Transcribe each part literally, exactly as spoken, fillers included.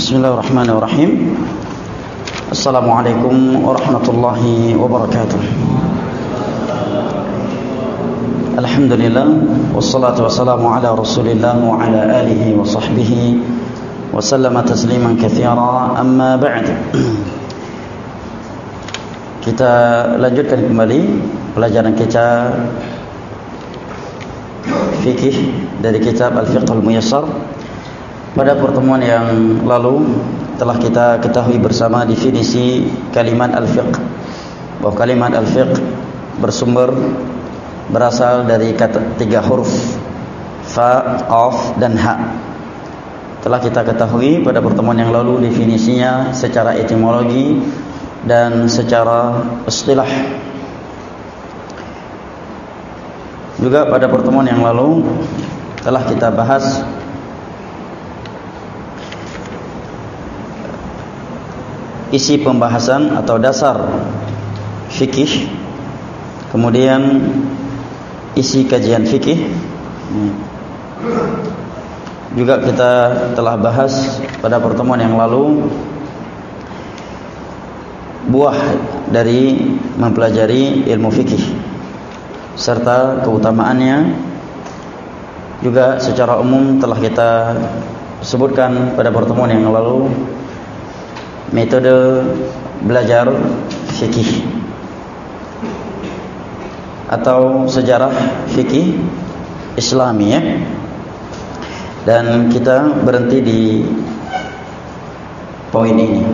Bismillahirrahmanirrahim. Assalamualaikum warahmatullahi wabarakatuh. Alhamdulillah, wassalatu wassalamu ala Rasulillah wa ala alihi wa sahbihi wa sallama tasliman katsira. Amma ba'd. Kita lanjutkan kembali pelajaran kita fikih dari kitab Al-Fiqh Al-Muyassar. Pada pertemuan yang lalu telah kita ketahui bersama definisi kalimat al-fiqh, bahwa kalimat al-fiqh bersumber berasal dari kata tiga huruf fa, qaf dan ha. Telah kita ketahui pada pertemuan yang lalu definisinya secara etimologi dan secara istilah. Juga pada pertemuan yang lalu telah kita bahas isi pembahasan atau dasar fikih, kemudian isi kajian fikih. Juga kita telah bahas pada pertemuan yang lalu buah dari mempelajari ilmu fikih serta keutamaannya. Juga secara umum telah kita sebutkan pada pertemuan yang lalu metode belajar fikih atau sejarah fikih Islami, ya. Dan kita berhenti di poin ini.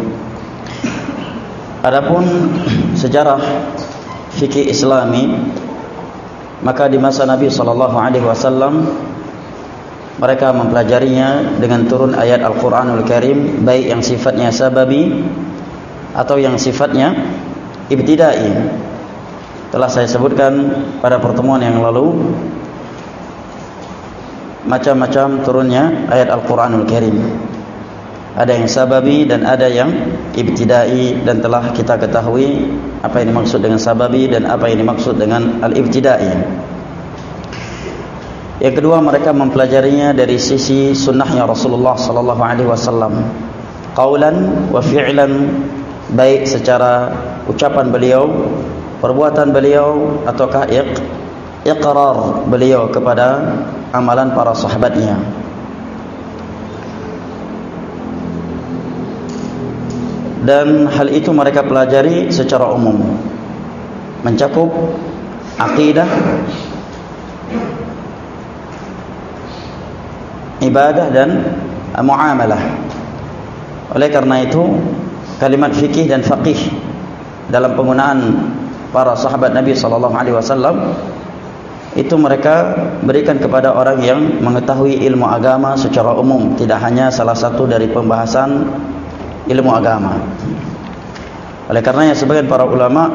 Adapun sejarah fikih Islami, maka di masa Nabi sallallahu alaihi wasallam mereka mempelajarinya dengan turun ayat Al-Quranul Karim, baik yang sifatnya sababi atau yang sifatnya ibtidai. Telah saya sebutkan pada pertemuan yang lalu macam-macam turunnya ayat Al-Quranul Karim. Ada yang sababi dan ada yang ibtidai, dan telah kita ketahui apa yang dimaksud dengan sababi dan apa yang dimaksud dengan al-ibtidai. Yang kedua, mereka mempelajarinya dari sisi sunnahnya Rasulullah sallallahu alaihi wasallam, qaulan wa fi'lan, baik secara ucapan beliau, perbuatan beliau, ataukah iq, iqrar beliau kepada amalan para sahabatnya. Dan hal itu mereka pelajari secara umum, mencakup akidah, ibadah dan muamalah. Oleh karena itu, kalimat fikih dan faqih dalam penggunaan para sahabat Nabi sallallahu alaihi wasallam itu mereka berikan kepada orang yang mengetahui ilmu agama secara umum, tidak hanya salah satu dari pembahasan ilmu agama. Oleh karenanya sebagian para ulama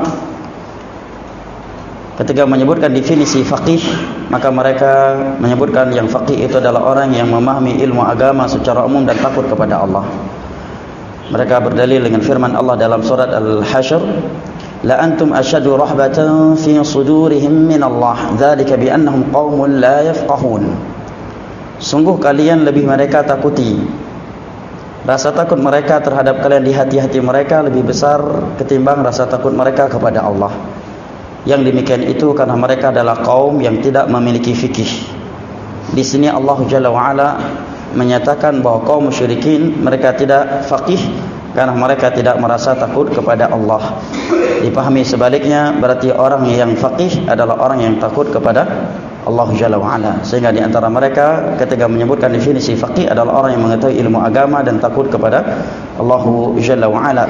ketika menyebutkan definisi faqih, maka mereka menyebutkan yang faqih itu adalah orang yang memahami ilmu agama secara umum dan takut kepada Allah. Mereka berdalil dengan firman Allah dalam surat Al-Hasyr, la antum asyaddu rahbatan fi sudurihim min Allah, dzalika bi annahum qaumun la yafqahun. Sungguh kalian lebih mereka takuti, rasa takut mereka terhadap kalian di hati-hati mereka lebih besar ketimbang rasa takut mereka kepada Allah. Yang demikian itu karena mereka adalah kaum yang tidak memiliki fikih. Di sini Allah Jalla wa Ala menyatakan bahwa kaum musyrikin mereka tidak faqih karena mereka tidak merasa takut kepada Allah. Dipahami sebaliknya, berarti orang yang faqih adalah orang yang takut kepada Allah Jalla wa Ala. Sehingga di antara mereka ketika menyebutkan definisi faqih adalah orang yang mengetahui ilmu agama dan takut kepada Allah Jalla wa Ala.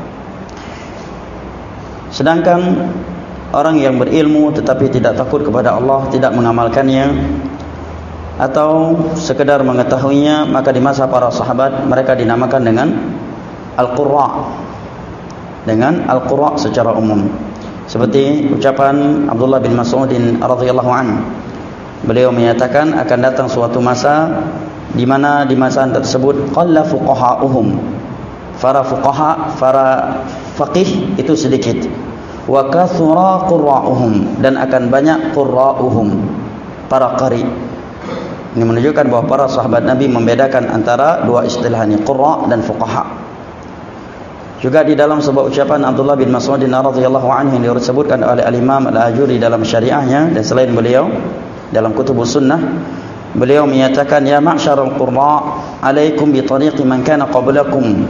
Sedangkan orang yang berilmu tetapi tidak takut kepada Allah, tidak mengamalkannya atau sekedar mengetahuinya, maka di masa para sahabat mereka dinamakan dengan al-qurra, dengan al-qurra secara umum. Seperti ucapan Abdullah bin Mas'ud radhiyallahu anhu, beliau menyatakan akan datang suatu masa di mana di masa tersebut qalla fuqaha'uhum, para fuqaha, para faqih itu sedikit, wa kathura qurra'uhum, dan akan banyak qurra'uhum, para qari. Ini menunjukkan bahawa para sahabat Nabi membedakan antara dua istilah ini, qurra dan fuqaha. Juga di dalam sebuah ucapan Abdullah bin Mas'ud radhiyallahu anhu yang disebutkan oleh Al-Imam Al-Ajuri dalam syariahnya dan selain beliau dalam kutubus sunnah, beliau menyatakan, ya ma'syarul qurra, alaikum bi tariqi man kana qablakum.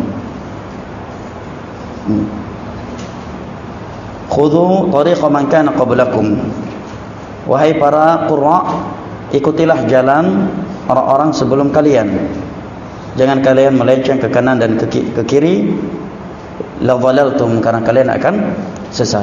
Khudhu tariqa man kana qablakum. Wahai para qurra, ikutilah jalan orang-orang sebelum kalian. Jangan kalian melenceng ke kanan dan ke, ke kiri. La dhalaltum, karena kalian akan sesat.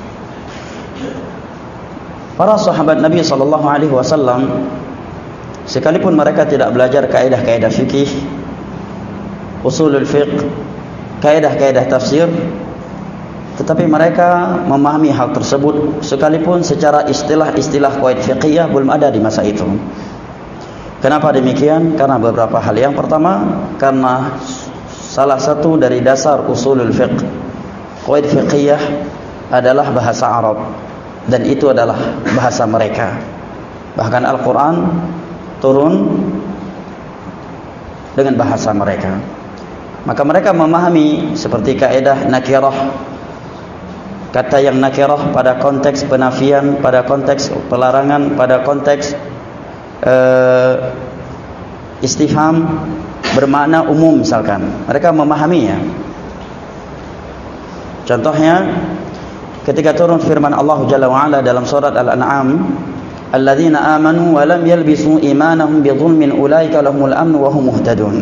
Para sahabat Nabi sallallahu alaihi wasallam, sekalipun mereka tidak belajar kaidah-kaidah fikih, usulul fiqh, kaidah-kaidah tafsir, tetapi mereka memahami hal tersebut sekalipun secara istilah-istilah qaid fiqhiyah belum ada di masa itu. Kenapa demikian? Karena beberapa hal. Yang pertama, karena salah satu dari dasar usulul fiqh, qaid fiqhiyah, adalah bahasa Arab, dan itu adalah bahasa mereka. Bahkan Al-Quran turun dengan bahasa mereka. Maka mereka memahami seperti kaidah nakirah, kata yang nakirah pada konteks penafian, pada konteks pelarangan, pada konteks uh, istifham, bermakna umum misalkan. Mereka memahaminya. Contohnya ketika turun firman Allah Jalla wa Ala dalam surat Al-An'am, alladzina amanu wa lam yalbisu imanahum bidzulmin ulaika lahumul amnu wa hum muhtadun.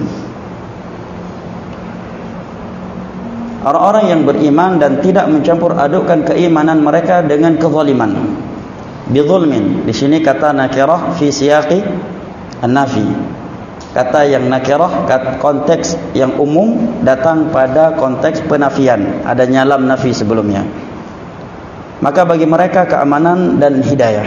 Orang-orang yang beriman dan tidak mencampur adukkan keimanan mereka dengan kezaliman. Bidzulmin di sini kata nakirah fi siyaqi an-nafi. Kata yang nakirah, konteks yang umum, datang pada konteks penafian, adanya lam nafi sebelumnya. Maka bagi mereka keamanan dan hidayah.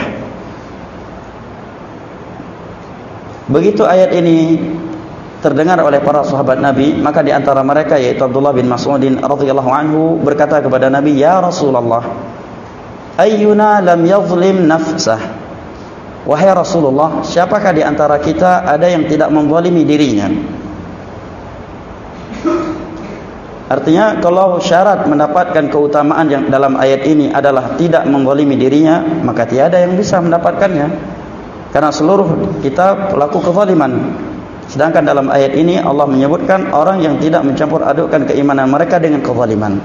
Begitu ayat ini terdengar oleh para sahabat Nabi, maka di antara mereka yaitu Abdullah bin Mas'ud radhiyallahu anhu berkata kepada Nabi, ya Rasulullah, ayyuna lam yadhlim nafsah. Wahai Rasulullah, siapakah di antara kita ada yang tidak menzalimi dirinya? Artinya, kalau syarat mendapatkan keutamaan yang dalam ayat ini adalah tidak menzalimi dirinya, maka tiada yang bisa mendapatkannya. Karena seluruh kita pelaku kezaliman. Sedangkan dalam ayat ini Allah menyebutkan orang yang tidak mencampur adukkan keimanan mereka dengan kezaliman.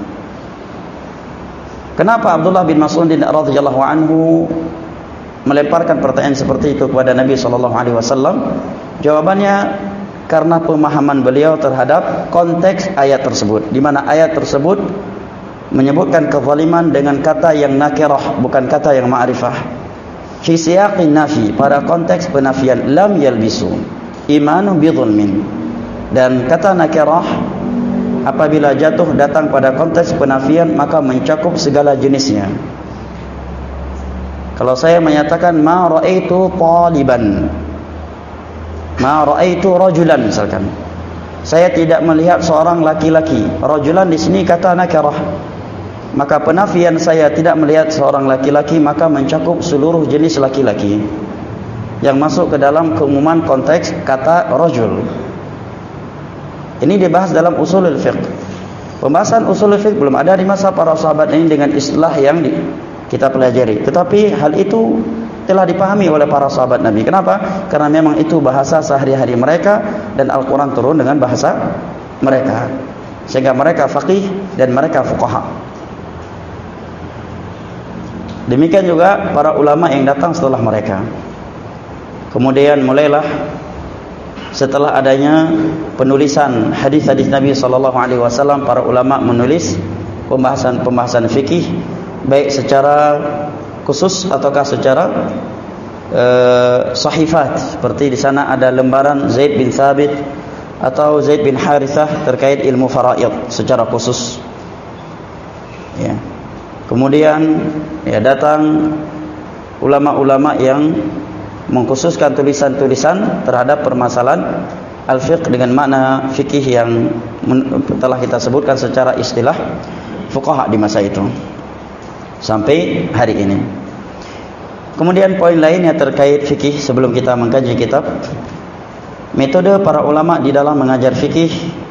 Kenapa Abdullah bin Mas'ud radhiyallahu anhu melemparkan pertanyaan seperti itu kepada Nabi sallallahu alaihi wasallam? Jawabannya karena pemahaman beliau terhadap konteks ayat tersebut, di mana ayat tersebut menyebutkan kezaliman dengan kata yang nakirah, bukan kata yang ma'rifah. Fi siyaqin nafi, pada konteks penafian, lam yalbisu imanu bidzulmin. Dan kata nakirah apabila jatuh datang pada konteks penafian, maka mencakup segala jenisnya. Kalau saya menyatakan ma ra'aitu taliban, ma ra'aitu rajulan misalkan, saya tidak melihat seorang laki-laki. Rajulan di sini kata nakirah. Maka penafian saya tidak melihat seorang laki-laki maka mencakup seluruh jenis laki-laki yang masuk ke dalam keumuman konteks kata rajul. Ini dibahas dalam usulul fiqh. Pembahasan usulul fiqh belum ada di masa para sahabat ini dengan istilah yang di kita pelajari. Tetapi hal itu telah dipahami oleh para sahabat Nabi. Kenapa? Karena memang itu bahasa sehari-hari mereka dan Al-Quran turun dengan bahasa mereka. Sehingga mereka faqih dan mereka fuqaha. Demikian juga para ulama yang datang setelah mereka. Kemudian mulailah setelah adanya penulisan hadis-hadis Nabi sallallahu alaihi wasallam, para ulama menulis pembahasan-pembahasan fikih, baik secara khusus ataukah secara uh, sahifat. Seperti di sana ada lembaran Zaid bin Thabit atau Zaid bin Harithah terkait ilmu faraid secara khusus. Ya. Kemudian ya datang ulama-ulama yang mengkhususkan tulisan-tulisan terhadap permasalahan al-fiqh dengan makna fikih yang telah kita sebutkan secara istilah fuqaha di masa itu sampai hari ini. Kemudian poin lainnya terkait fikih sebelum kita mengkaji kitab. Metode para ulama di dalam mengajar fikih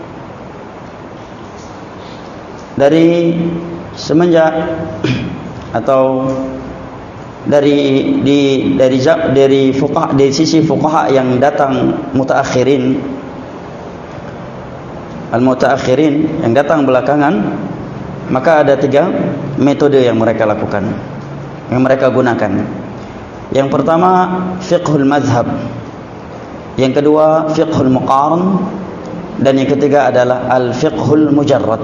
dari semenjak atau dari di dari dari fuqaha, dari sisi fuqaha yang datang mutaakhirin, al-mutaakhirin yang datang belakangan, maka ada tiga metode yang mereka lakukan, yang mereka gunakan. Yang pertama fiqhul mazhab, yang kedua fiqhul muqaran, dan yang ketiga adalah al-fiqhul mujarrad.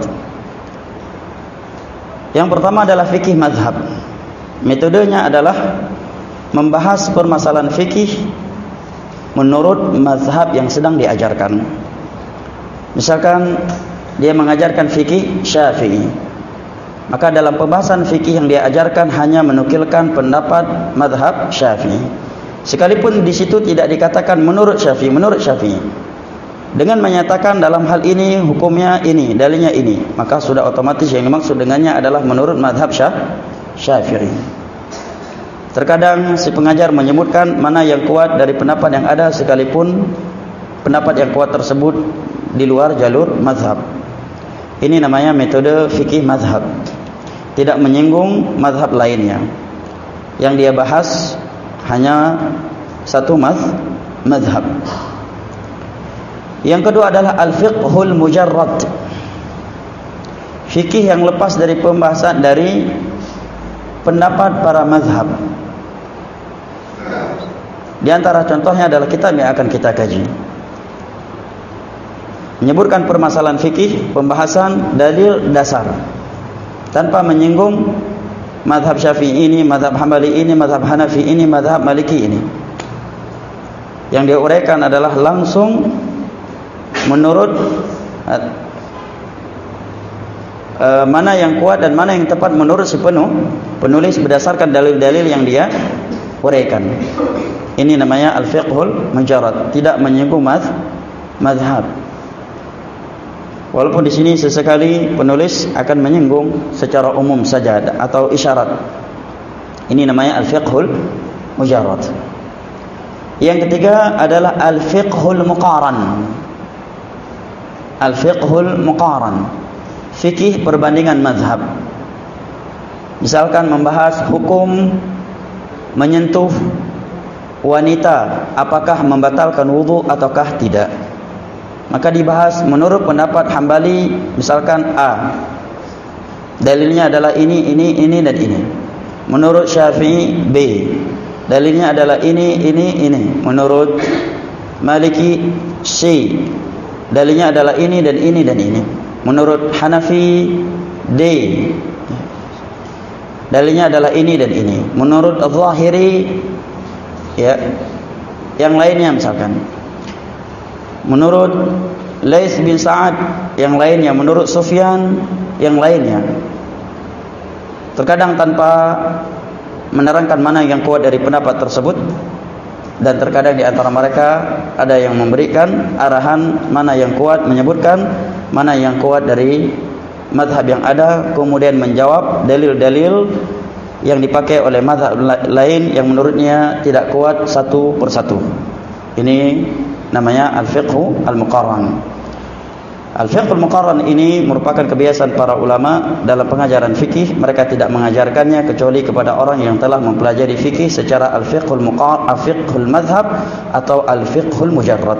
Yang pertama adalah fikih mazhab. Metodenya adalah membahas permasalahan fikih menurut mazhab yang sedang diajarkan. Misalkan dia mengajarkan fikih Syafi'i, maka dalam pembahasan fikih yang dia ajarkan hanya menukilkan pendapat mazhab Syafi'i, sekalipun di situ tidak dikatakan menurut Syafi'i, menurut Syafi'i. Dengan menyatakan dalam hal ini hukumnya ini, dalilnya ini, maka sudah otomatis yang dimaksud dengannya adalah menurut mazhab Syafi'i. Terkadang si pengajar menyebutkan mana yang kuat dari pendapat yang ada, sekalipun pendapat yang kuat tersebut di luar jalur mazhab. Ini namanya metode fikih mazhab, tidak menyinggung mazhab lainnya. Yang dia bahas hanya satu mazhab. Yang kedua adalah al-fiqhul mujarrad, fikih yang lepas dari pembahasan dari pendapat para mazhab. Di antara contohnya adalah kitab yang akan kita kaji, menyebutkan permasalahan fikih, pembahasan dalil dasar tanpa menyinggung mazhab Syafi'i ini, mazhab Hambali ini, mazhab Hanafi ini, mazhab Maliki ini. Yang dia uraikan adalah langsung menurut uh, mana yang kuat dan mana yang tepat menurut si penuh penulis berdasarkan dalil-dalil yang dia uraikan. Ini namanya al-fiqhul mujarrad, tidak menyinggung mazhab. Walaupun di sini sesekali penulis akan menyinggung secara umum saja atau isyarat. Ini namanya al-fiqhul mujarrad. Yang ketiga adalah al-fiqhul muqaran. Al-fiqhul muqaran, fikih perbandingan mazhab. Misalkan membahas hukum menyentuh wanita, apakah membatalkan wudu ataukah tidak, maka dibahas menurut pendapat Hambali, misalkan A, dalilnya adalah ini, ini, ini dan ini. Menurut Syafi'i B, dalilnya adalah ini, ini, ini. Menurut Maliki C, dalilnya adalah ini dan ini dan ini. Menurut Hanafi D, dalilnya adalah ini dan ini. Menurut Al-Zahiri, ya, yang lainnya misalkan. Menurut Lais bin Sa'ad, yang lainnya. Menurut Sufyan, yang lainnya. Terkadang tanpa menerangkan mana yang kuat dari pendapat tersebut, dan terkadang di antara mereka ada yang memberikan arahan mana yang kuat, menyebutkan mana yang kuat dari mazhab yang ada, kemudian menjawab dalil-dalil yang dipakai oleh mazhab lain yang menurutnya tidak kuat satu persatu. Ini namanya al-fiqhu al-muqarran. Al-fiqhu al-muqarran ini merupakan kebiasaan para ulama dalam pengajaran fikih. Mereka tidak mengajarkannya kecuali kepada orang yang telah mempelajari fikih secara al-fiqhu al-muqarran, al-fiqhu al-madhhab atau al-fiqhu al-mujarrad.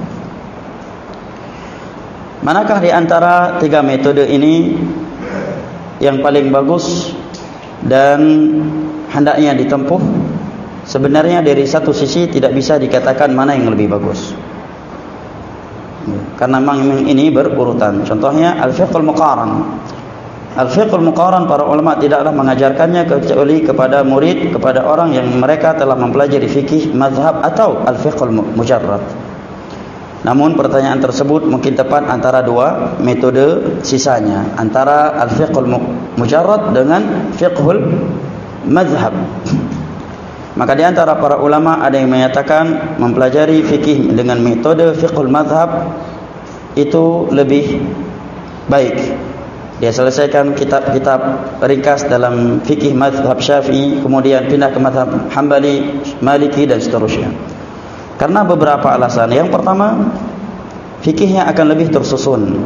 Manakah di antara tiga metode ini yang paling bagus dan hendaknya ditempuh? Sebenarnya dari satu sisi tidak bisa dikatakan mana yang lebih bagus, karena memang ini berurutan. Contohnya al-fiqhul muqaran. Al-fiqhul muqaran para ulama tidaklah mengajarkannya kecuali kepada murid, kepada orang yang mereka telah mempelajari fikih mazhab atau al-fiqhul mujarrad. Namun pertanyaan tersebut mungkin tepat antara dua metode sisanya, antara al-fiqhul mujarrad dengan fiqhul mazhab. Maka di antara para ulama ada yang menyatakan mempelajari fikih dengan metode fiqhul mazhab itu lebih baik, Dia selesaikan kitab-kitab ringkas dalam fikih mazhab Syafi'i, kemudian pindah ke mazhab Hambali, Maliki dan seterusnya. Karena beberapa alasan. Yang pertama, fikihnya akan lebih tersusun.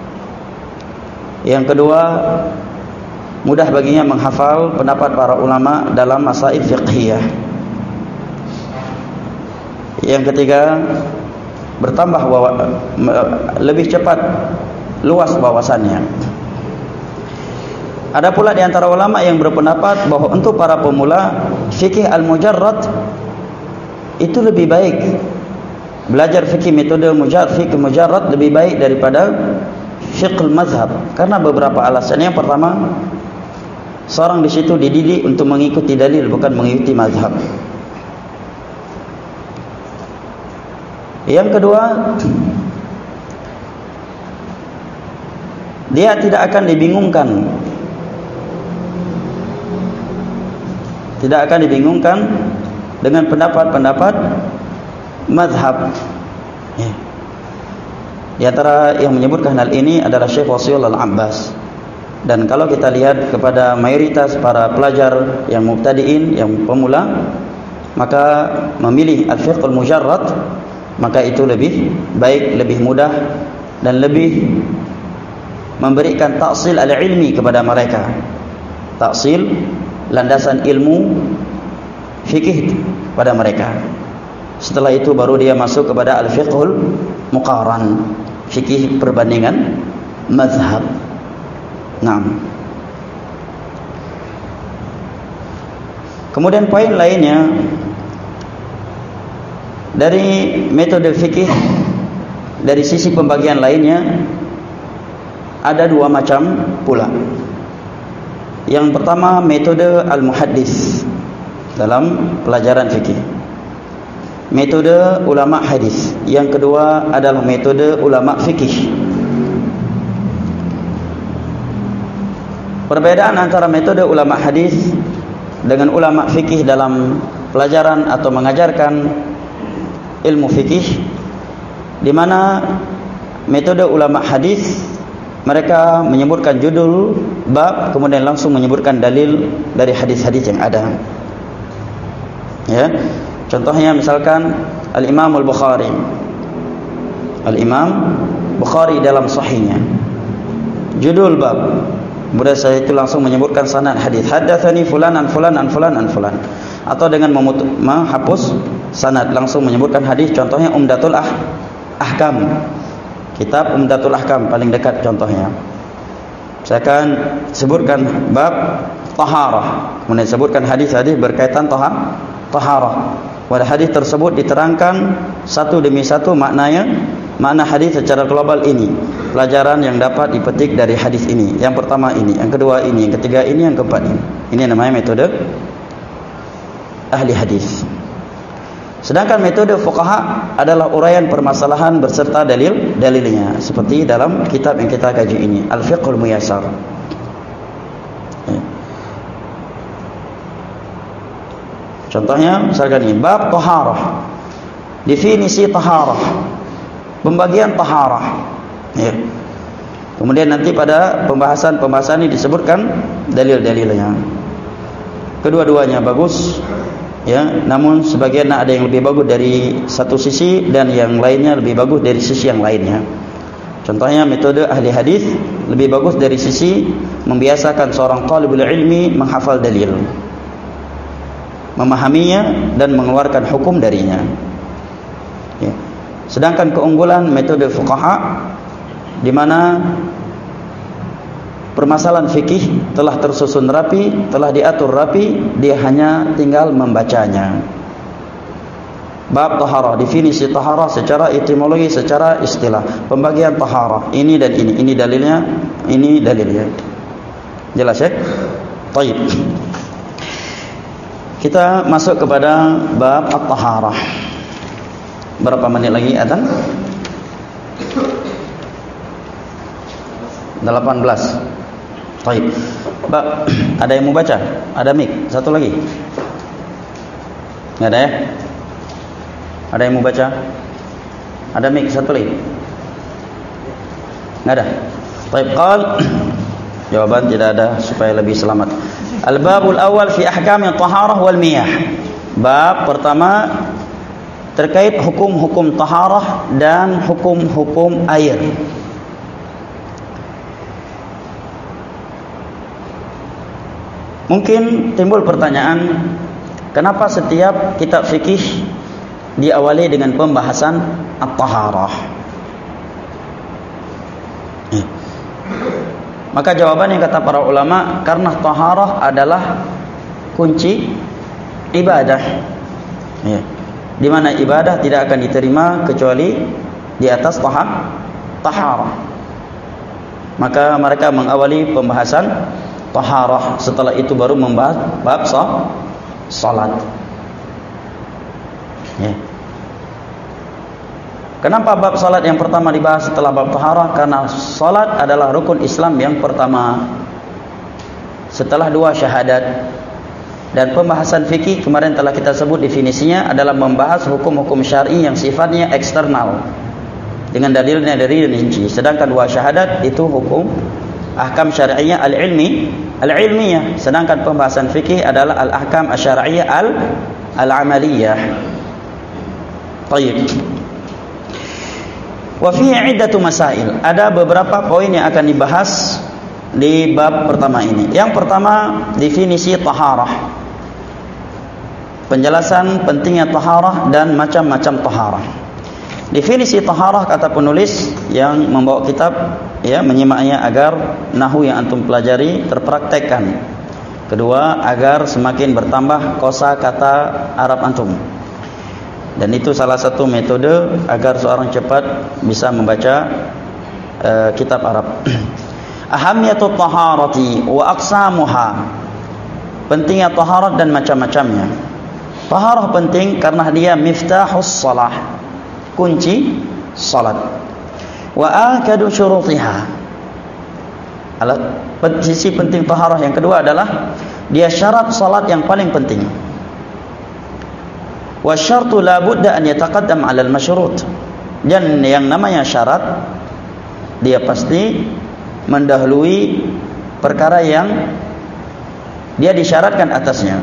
Yang kedua, mudah baginya menghafal pendapat para ulama dalam masail fiqhiyah. Yang ketiga, bertambah wawa, lebih cepat luas wawasannya. Ada pula di antara ulama yang berpendapat bahwa untuk para pemula fikih al-mujarrad itu lebih baik. Belajar fikih metode mujarrad, fikih mujarrad lebih baik daripada fiqh al-mazhab karena beberapa alasan. Yang pertama, seorang di situ dididik untuk mengikuti dalil, bukan mengikuti mazhab. Yang kedua, dia tidak akan dibingungkan. Tidak akan dibingungkan dengan pendapat-pendapat mazhab. Ya. Di antara yang menyebutkan hal ini adalah Syekh Wasiul Al-Abbas. Dan kalau kita lihat kepada mayoritas para pelajar yang mubtadi'in, yang pemula, maka memilih al-fiqh al-mujarrad, maka itu lebih baik, lebih mudah dan lebih memberikan ta'sil al-ilmi kepada mereka. Ta'sil, landasan ilmu fikih pada mereka. Setelah itu baru dia masuk kepada al-fiqhul muqaran, fikih perbandingan mazhab. Naam. Kemudian poin lainnya dari metode fikih, dari sisi pembagian lainnya ada dua macam pula. Yang pertama, metode al-muhaddis dalam pelajaran fikih, metode ulama hadis. Yang kedua adalah metode ulama fikih. Perbedaan antara metode ulama hadis dengan ulama fikih dalam pelajaran atau mengajarkan ilmu fikih, di mana metode ulama hadis mereka menyebutkan judul bab, kemudian langsung menyebutkan dalil dari hadis-hadis yang ada. Ya, contohnya misalkan Al-Imam Al-Bukhari, Al-Imam Bukhari dalam sahihnya, judul bab, kemudian saya itu langsung menyebutkan sanad hadis, haddatsani fulan an fulan an fulan an fulan, atau dengan menghapus sanad langsung menyebutkan hadis. Contohnya Umdatul ah Ahkam, kitab Umdatul Ahkam paling dekat contohnya. Saya akan sebutkan bab taharah, kemudian sebutkan hadis-hadis berkaitan tahar, taharah. Pada hadis tersebut diterangkan satu demi satu maknanya, makna hadis secara global ini, pelajaran yang dapat dipetik dari hadis ini. Yang pertama ini, yang kedua ini, yang ketiga ini, yang keempat ini. Ini namanya metode ahli hadis. Sedangkan metode fuqaha adalah uraian permasalahan berserta dalil-dalilnya, seperti dalam kitab yang kita kaji ini, Al-Fiqhul Muyassar. Ya. Contohnya misalkan ini bab taharah, definisi taharah, pembagian taharah. Ya. Kemudian nanti pada pembahasan-pembahasan ini disebutkan dalil-dalilnya. Kedua-duanya bagus. Ya, namun sebagian ada yang lebih bagus dari satu sisi dan yang lainnya lebih bagus dari sisi yang lainnya. Contohnya metode ahli hadis lebih bagus dari sisi membiasakan seorang talibul ilmi menghafal dalil, memahaminya dan mengeluarkan hukum darinya. Ya. Sedangkan keunggulan metode fuqaha, di mana permasalahan fikih telah tersusun rapi, telah diatur rapi, dia hanya tinggal membacanya. Bab taharah, definisi taharah secara etimologi, secara istilah, pembagian taharah, ini dan ini, ini dalilnya, ini dalilnya. Jelas ya? Baik. Kita masuk kepada bab at-taharah. Berapa menit lagi adzan? delapan belas. Baik. Bab, ada yang mau baca? Ada mic? Satu lagi? Enggak ada ya? Ada yang mau baca? Ada mic? Satu lagi? Enggak ada. Baik, qal Jawaban tidak ada supaya lebih selamat. Al-babul awal fi ahkam at-taharah wal miyah. Bab pertama terkait hukum-hukum taharah dan hukum-hukum air. Mungkin timbul pertanyaan, kenapa setiap kitab fikih diawali dengan pembahasan at-taharah? Ya. Maka jawaban yang kata para ulama, karena taharah adalah kunci ibadah. Ya. Di mana ibadah tidak akan diterima kecuali di atas tahap taharah. Maka mereka mengawali pembahasan taharah, setelah itu baru membahas bab salat. Ya. Kenapa bab salat yang pertama dibahas setelah bab taharah? Karena salat adalah rukun Islam yang pertama setelah dua syahadat. Dan pembahasan fikih kemarin telah kita sebut definisinya adalah membahas hukum-hukum syar'i yang sifatnya eksternal dengan dalilnya dari rinci. Sedangkan dua syahadat itu hukum ahkam syar'iyah al-ilmi al-ilmiyah, sedangkan pembahasan fikih adalah al-ahkam asy-syar'iyyah al-amaliyah. Baik. Wa fihi iddatu masail. Ada beberapa poin yang akan dibahas di bab pertama ini. Yang pertama, definisi taharah. Penjelasan pentingnya taharah dan macam-macam taharah. Definisi taharah kata penulis yang membawa kitab, ya, menyimaknya agar nahwu yang antum pelajari terpraktekkan. Kedua, agar semakin bertambah kosakata Arab antum. Dan itu salah satu metode agar seorang cepat bisa membaca uh, kitab Arab. Ahamiyatut taharati wa aqsamuha. Pentingnya taharat dan macam-macamnya. Taharah penting karena dia miftahus shalah, kunci salat. Wa akadu syurutiha. Alat sisi penting taharah yang kedua adalah dia syarat salat yang paling penting. Wa syartu la budda an yataqaddam 'ala al-masyrut. Dan yang namanya syarat dia pasti mendahului perkara yang dia disyaratkan atasnya.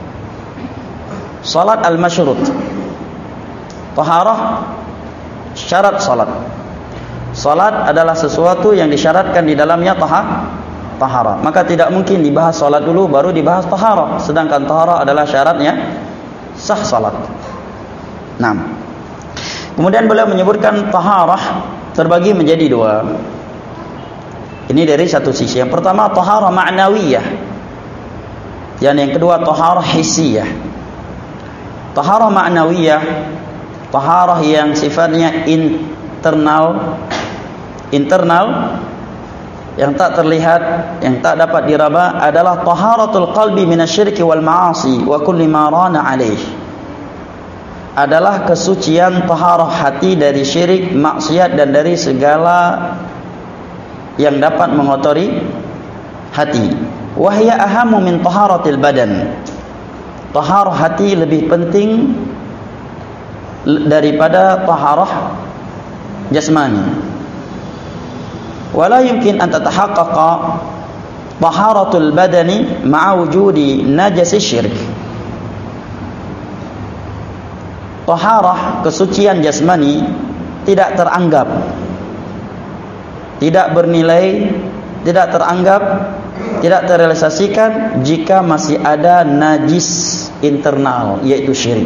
Salat al-masyrut. Taharah syarat salat. Salat adalah sesuatu yang disyaratkan di dalamnya taharah. Maka tidak mungkin dibahas salat dulu baru dibahas taharah, sedangkan taharah adalah syaratnya sah salat. Nah, kemudian beliau menyebutkan taharah terbagi menjadi dua. Ini dari satu sisi. Yang pertama taharah ma'nawiyah, dan yang kedua taharah hissiyah. Taharah ma'nawiyah, taharah yang sifatnya internal, internal yang tak terlihat, yang tak dapat diraba, adalah taharatul qalbi minasyirki wal ma'asi wa kulli ma rana alaih. Adalah kesucian taharah hati dari syirik, maksiat, dan dari segala yang dapat mengotori hati. Wahya ahamu min taharatil badan. Taharah hati lebih penting daripada taharah jasmani. Wala yumkin an tatahaqqaqa taharatul badani ma'a wujudi najasi syirk. Taharah kesucian jasmani tidak teranggap, tidak bernilai, tidak teranggap, tidak terrealisasikan jika masih ada najis internal, yaitu syirik.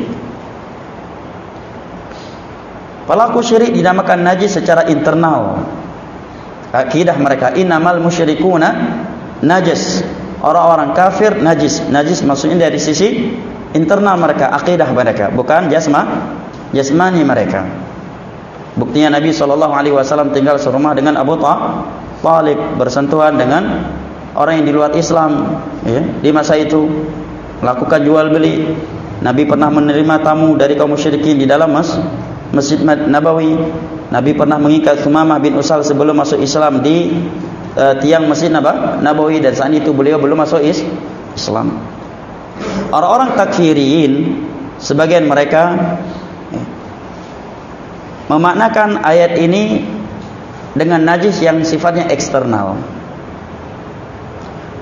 Pelaku syirik dinamakan najis secara internal. Akidah mereka, innamal musyrikuna najas. Orang-orang kafir najis. Najis maksudnya dari sisi internal mereka, akidah mereka, bukan jasma, jasmani mereka. Buktinya Nabi shallallahu alaihi wasallam tinggal serumah dengan Abu Talib, bersentuhan dengan orang yang di luar Islam, ya, di masa itu melakukan jual beli. Nabi pernah menerima tamu dari kaum musyrikin di dalam mas, Masjid Nabawi. Nabi pernah mengikat Sumamah bin Usal sebelum masuk Islam di uh, tiang Masjid Nabawi, dan saat itu beliau belum masuk is, Islam. Orang-orang takfiriyin, sebagian mereka ya, memaknakan ayat ini dengan najis yang sifatnya eksternal.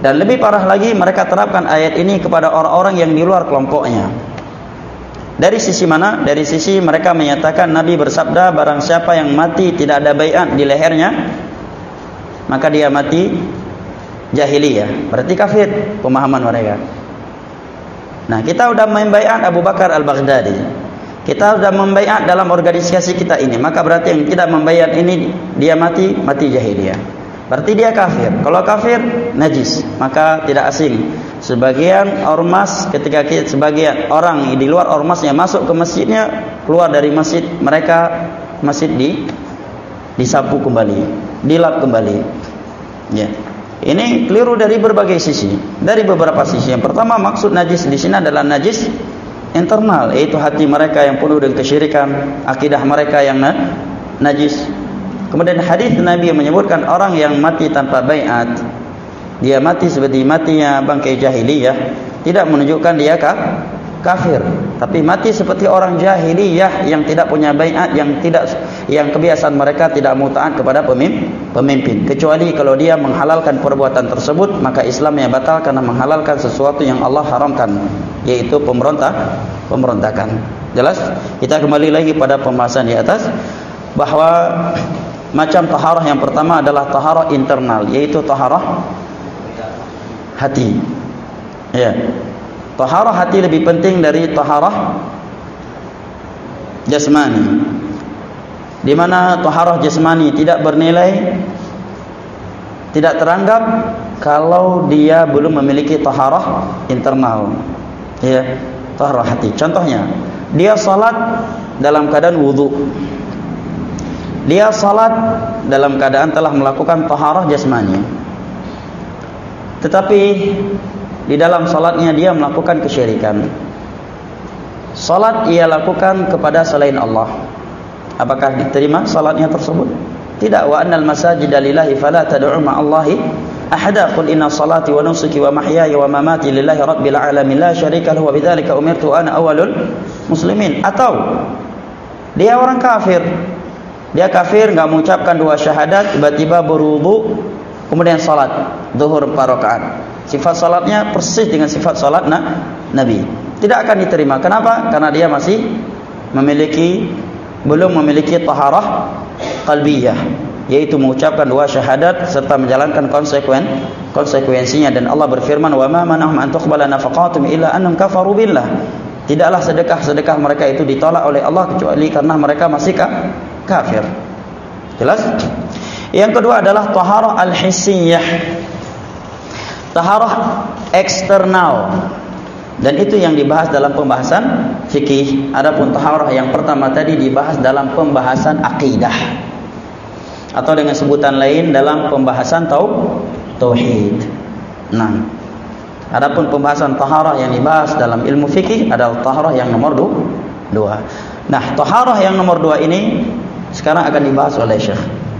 Dan lebih parah lagi, mereka terapkan ayat ini kepada orang-orang yang di luar kelompoknya. Dari sisi mana? Dari sisi mereka menyatakan Nabi bersabda, barang siapa yang mati tidak ada baiat di lehernya, maka dia mati jahiliyah, berarti kafir pemahaman mereka. Nah, kita sudah membaiat Abu Bakar Al-Baghdadi, kita sudah membaiat dalam organisasi kita ini, maka berarti yang tidak membaiat ini dia mati mati jahiliyah, berarti dia kafir. Kalau kafir najis, maka tidak asing sebagian ormas, ketika sebagian orang di luar ormasnya masuk ke masjidnya, keluar dari masjid mereka, masjid di disapu kembali, dilap kembali. Ya. Ini keliru dari berbagai sisi, dari beberapa sisi. Yang pertama, maksud najis di sini adalah najis internal, yaitu hati mereka yang penuh dengan kesyirikan, akidah mereka yang najis. Kemudian hadis Nabi yang menyebutkan orang yang mati tanpa baiat, dia mati seperti matinya bangkai jahiliyah, tidak menunjukkan dia kah? kafir, tapi mati seperti orang jahiliyah yang tidak punya baiat, yang tidak, yang kebiasaan mereka tidak mau taat kepada pemimpin, pemimpin. Kecuali kalau dia menghalalkan perbuatan tersebut, maka Islamnya batal karena menghalalkan sesuatu yang Allah haramkan, yaitu pemberontak, pemberontakan. Jelas? Kita kembali lagi pada pembahasan di atas, bahwa macam taharah yang pertama adalah taharah internal, yaitu taharah hati. Ya. Taharah hati lebih penting dari taharah jasmani, di mana taharah jasmani tidak bernilai, tidak teranggap kalau dia belum memiliki taharah internal. Ya, taharah hati. Contohnya, dia salat dalam keadaan wudu, dia salat dalam keadaan telah melakukan taharah jasmani, tetapi di dalam salatnya dia melakukan kesyirikan. Salat ia lakukan kepada selain Allah. Apakah diterima salatnya tersebut? Tidak. Wa annal masajida lillahi fala tad'u ma'allahi ahada. Qul inna salati wa nusuki wa mahyaya wa mamati lillahi rabbil alamin la syarika lahu wa bidzalika umirtu ana awwalul muslimin. Atau dia orang kafir. Dia kafir, enggak mengucapkan dua syahadat, tiba-tiba berwudu, kemudian salat zuhur empat rakaat. Sifat salatnya persis dengan sifat salat nah, Nabi. Tidak akan diterima. Kenapa? Karena dia masih memiliki, belum memiliki taharah qalbiyah, yaitu mengucapkan dua syahadat serta menjalankan konsekuen konsekuensinya. Dan Allah berfirman, wa ma manahum an tuqbala nafaqatuhum illa annahum kafaru billah. Tidaklah sedekah-sedekah mereka itu ditolak oleh Allah kecuali karena mereka masih kafir. Jelas? Yang kedua adalah taharah al-hissiyah, taharah eksternal, dan itu yang dibahas dalam pembahasan fikih. Adapun taharah yang pertama tadi dibahas dalam pembahasan akidah, atau dengan sebutan lain dalam pembahasan tau tauhid. Nah, adapun pembahasan taharah yang dibahas dalam ilmu fikih adalah taharah yang nomor dua. Nah, taharah yang nomor dua ini sekarang akan dibahas oleh Syekh.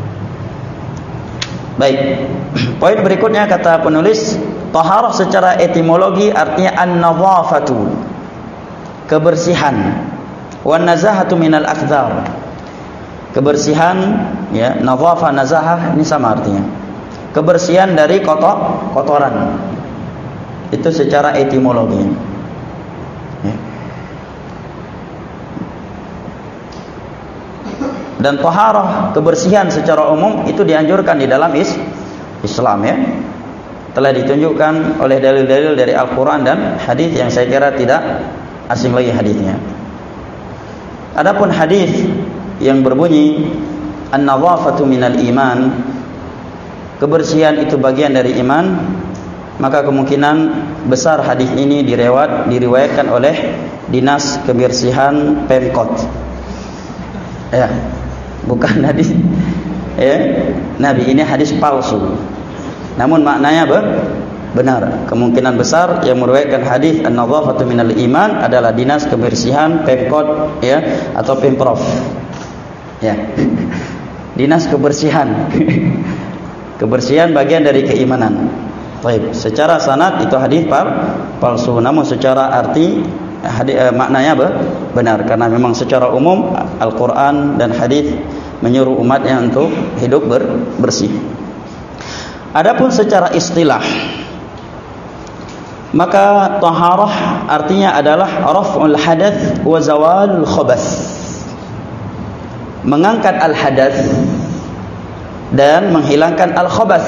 Baik, poin berikutnya kata penulis, taharah secara etimologi artinya an-nadhafatu, kebersihan, wan nazahatu minal akdzar, kebersihan, ya, nadhafa nazahah ini sama artinya, kebersihan dari kotor, kotoran. Itu secara etimologi. Ya. Dan taharah, kebersihan secara umum itu dianjurkan di dalam is Islam, ya. Telah ditunjukkan oleh dalil-dalil dari Al-Quran dan hadis yang saya kira tidak asing lagi hadisnya. Adapun hadis yang berbunyi an-nadhafatu minal iman, kebersihan itu bagian dari iman, maka kemungkinan besar hadis ini direwat, diriwayatkan oleh Dinas Kebersihan Pemkot. Ya. Bukan hadis ya, Nabi, ini hadis palsu. Namun maknanya benar. Kemungkinan besar yang meriwayatkan hadis an-nadhafatu minal iman adalah Dinas Kebersihan Pemkot, ya, atau Pemprov. Ya. Dinas Kebersihan. Kebersihan bagian dari keimanan. Baik, secara sanad itu hadis palsu, namun secara arti hadis, eh, maknanya benar, karena memang secara umum Al-Quran dan hadis menyuruh umatnya untuk hidup ber, bersih. Adapun secara istilah, Maka taharah artinya adalah raf'ul hadath wa zawalul khabath, mengangkat al-hadath dan menghilangkan al-khabath.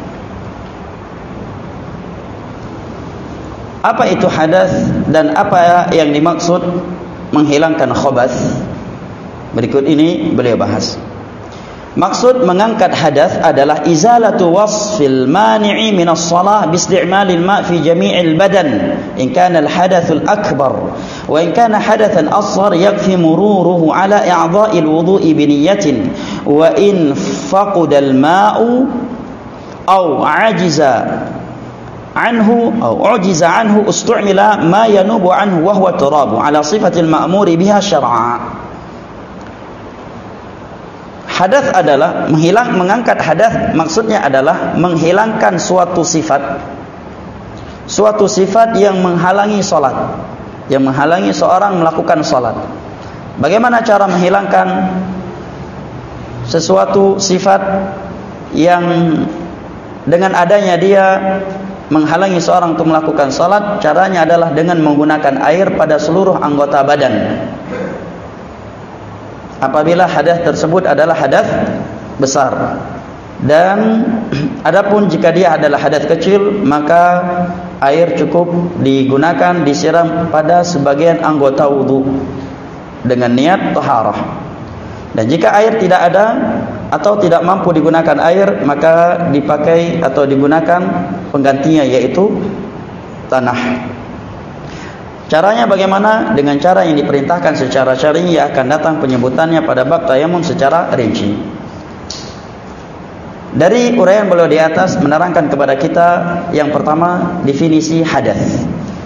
Apa itu hadath dan apa yang dimaksud menghilangkan khabath? Berikut ini beliau bahas. Maksud mengangkat hadath adalah izalatu wasfil mani'i min as-salah biisti'malil ma' fi jami'il badan in kana al-hadathul akbar wa in kana hadathan asghar yakfi mururuhu ala i'dha'il wudu'i bi niyyatin wa in faqada al-ma'u aw 'ajiza anhu aw 'ujiza anhu ustu'mila ma yanubu anhu wa huwa turabu ala sifatil ma'muri biha syar'a. Hadath adalah menghilang, mengangkat hadath maksudnya adalah menghilangkan suatu sifat, suatu sifat yang menghalangi solat, yang menghalangi seorang melakukan solat. Bagaimana cara menghilangkan sesuatu sifat yang dengan adanya dia menghalangi seorang untuk melakukan solat? Caranya adalah dengan menggunakan air pada seluruh anggota badan. Apabila hadath tersebut adalah hadath besar, dan adapun jika dia adalah hadath kecil, maka air cukup digunakan disiram pada sebagian anggota wudu dengan niat taharah. Dan jika air tidak ada atau tidak mampu digunakan air, maka dipakai atau digunakan penggantinya, yaitu tanah. Caranya bagaimana? Dengan cara yang diperintahkan secara syar'i, yang akan datang penyebutannya pada bab tayamum secara rinci. Dari uraian beliau di atas menerangkan kepada kita yang pertama definisi hadath.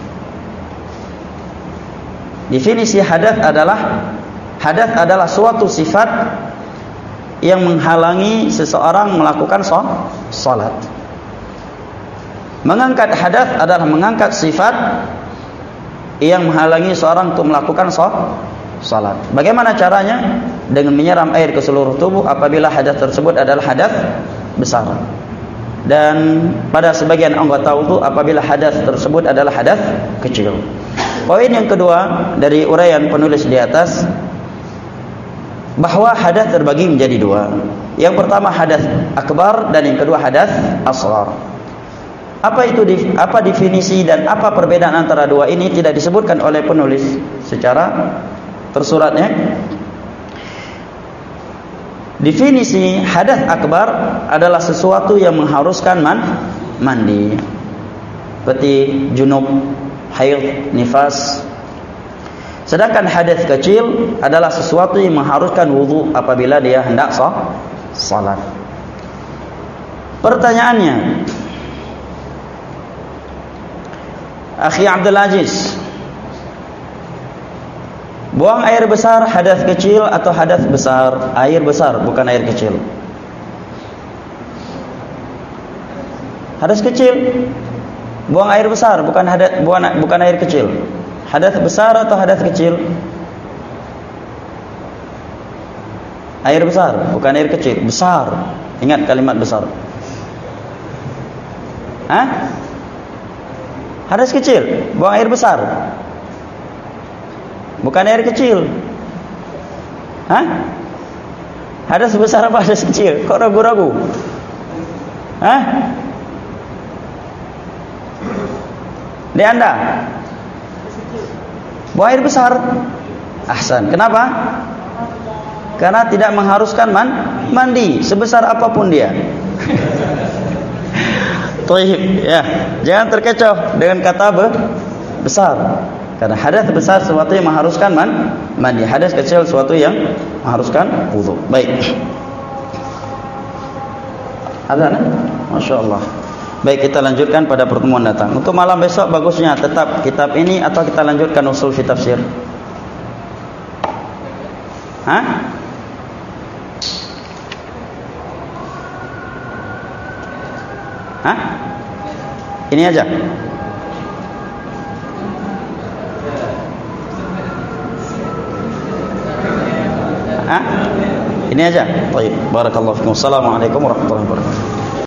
Definisi hadath adalah hadath adalah suatu sifat yang menghalangi seseorang melakukan salat. Mengangkat hadath adalah mengangkat sifat yang menghalangi seorang untuk melakukan salat. Bagaimana caranya? Dengan menyiram air ke seluruh tubuh apabila hadath tersebut adalah hadath besar, dan pada sebagian anggota wudu apabila hadath tersebut adalah hadath kecil. Poin yang kedua dari uraian penulis di atas, bahwa hadath terbagi menjadi dua. Yang pertama hadath akbar dan yang kedua hadath asghar. Apa itu, apa definisi dan apa perbedaan antara dua ini tidak disebutkan oleh penulis secara tersuratnya. Definisi hadath akbar adalah sesuatu yang mengharuskan man, mandi, seperti junub, haid, nifas. Sedangkan hadath kecil adalah sesuatu yang mengharuskan wudu apabila dia hendak salat. Pertanyaannya, Akhi Abdul Aziz, buang air besar hadath kecil atau hadath besar? Air besar, bukan air kecil. Hadath kecil, buang air besar, bukan hadath, bukan, bukan air kecil. Hadath besar atau hadath kecil? Air besar, bukan air kecil. Besar. Ingat kalimat besar. Hah? Hadath kecil, buang air besar, bukan air kecil. Hah? Hadath besar apa hadath kecil? Kok ragu-ragu? Hah? Di anda? Buang air besar. Ahsan. Kenapa? Karena tidak mengharuskan man, mandi sebesar apapun dia. Taib, ya, jangan terkecoh dengan kata be, besar. Karena hadath besar sesuatu yang mengharuskan man, mandi. Hadath kecil sesuatu yang mengharuskan wudu. Baik. Azan, Masya Allah. Baik, kita lanjutkan pada pertemuan datang. Untuk malam besok bagusnya tetap kitab ini atau kita lanjutkan usul fi tafsir? Hah? Hah? Ini aja. Hah? Ini aja. Baik. Barakallahu fikum. Assalamualaikum warahmatullahi wabarakatuh.